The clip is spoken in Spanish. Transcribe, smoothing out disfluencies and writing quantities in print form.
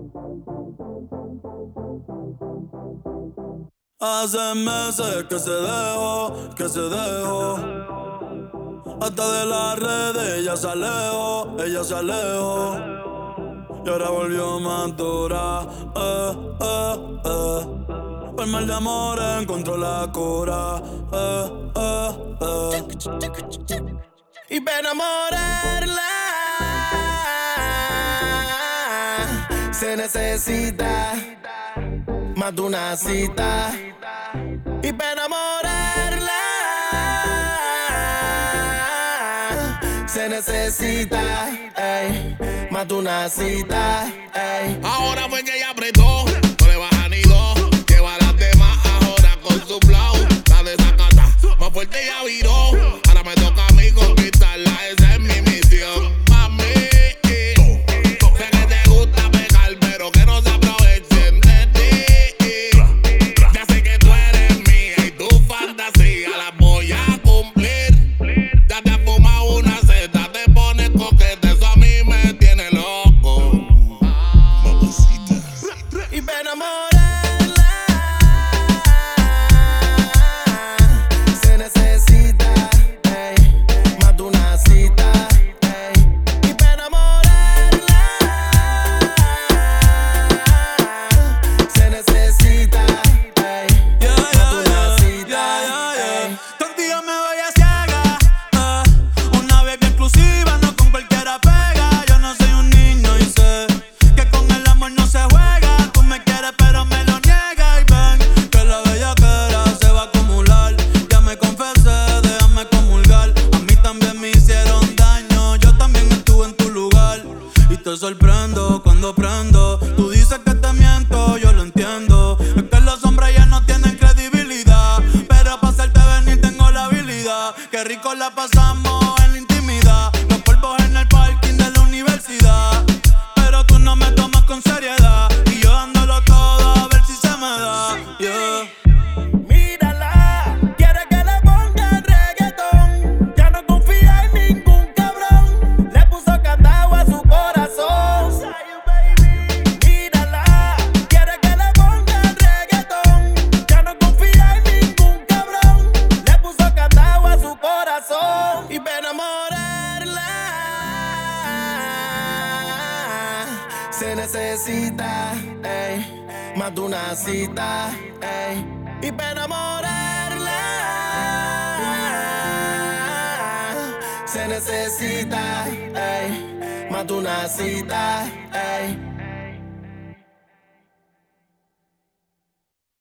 Hace meses que se dejó. Hasta de las redes ella se alejó. Y ahora volvió más dura, Por mal de amor encontró la cura, Y para enamorarla se necesita más de una cita. Y para enamorarla se necesita, más de una cita, Ahora fue que ella apretó, no le baja ni dos. Lleva a las demás ahora con su flow. La desacata, más fuerte ya viró. Ahora me toca a mí conquistarla, esa es mi misión. Mami, sé que te gusta pegar, pero que no se aprovechen de ti. Ya sé que tú eres mía y tu fantasía las voy a cumplir. Ya te has fumado una seta, te pones coquete, eso a mí me tiene loco. Mamacita. y para enamorarla se necesita, más de una cita, y para enamorarla se necesita, más de una cita, Contigo me voy a ciega, una baby exclusiva, no con cualquiera pega. Yo no soy un niño y sé que con el amor no se juega. Tú me quieres pero me lo niegas. Y ven que la bellaquera se va a acumular. Ya me confesé, déjame comulgar. A mí también me hicieron daño, yo también estuve en tu lugar. Y te sorprendo cuando prendo. Tú dices que te miento, yo lo entiendo. Es que los hombres ya no tienen credibilidad, pero para hacerte venir tengo la habilidad. Qué rico la pasamos en la intimidad, los polvos en el parking de la universidad. Pero tú no me tomas con seriedad y yo dándolo todo a ver si se me da, Mírala, quiere que le ponga reggaetón. Ya no confía en ningún cabrón. Le puso candado a su corazón. Mírala, quiere que le ponga reggaetón. Ya no confía en ningún cabrón. Le puso candado a su corazón. Y para enamorarla se necesita, más de una cita, y para enamorarla se necesita, más de una cita,